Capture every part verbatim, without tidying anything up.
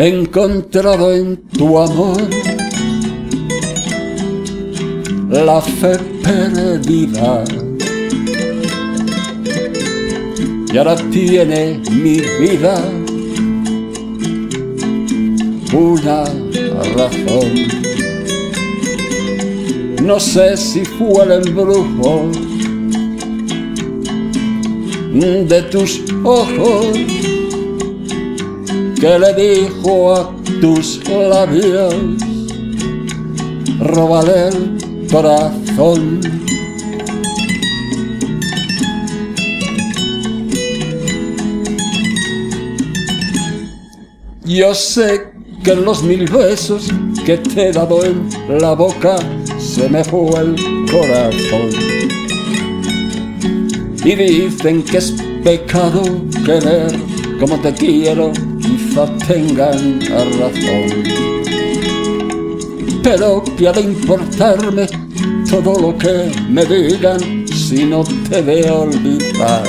he encontrado en tu amor la fe perdida, y ahora tiene mi vida una razón. No sé si fue el embrujo de tus ojos que le dijo a tus labios: róbale el corazón. Yo sé que en los mil besos que te he dado en la boca se me fue el corazón. Y dicen que es pecado querer como te quiero, quizá tengan razón. Pero ¿qué ha de importarme todo lo que me digan si no te de olvidar?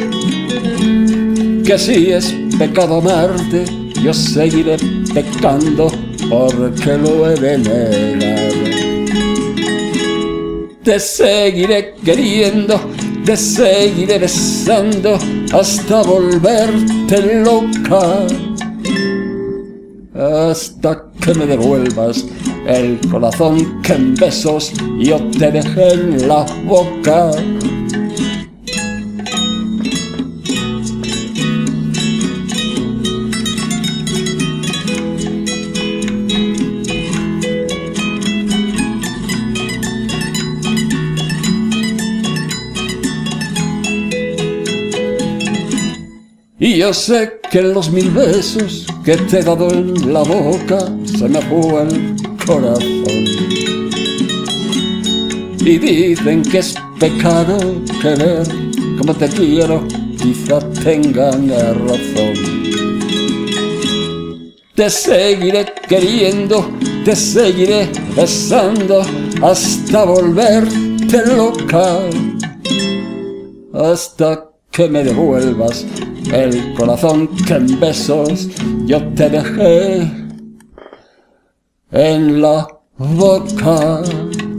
Que si es pecado amarte, yo seguiré pecando porque lo he de negar. Te seguiré queriendo, te seguiré besando hasta volverte loca, hasta que me devuelvas el corazón que en besos yo te dejé en la boca. Y yo sé que en los mil besos que te he dado en la boca se me fue el corazón. Y dicen que es pecado querer como te quiero, quizá tengan razón. Te seguiré queriendo, te seguiré besando hasta volverte loca, hasta que me devuelvas el corazón que en besos yo te dejé en la boca.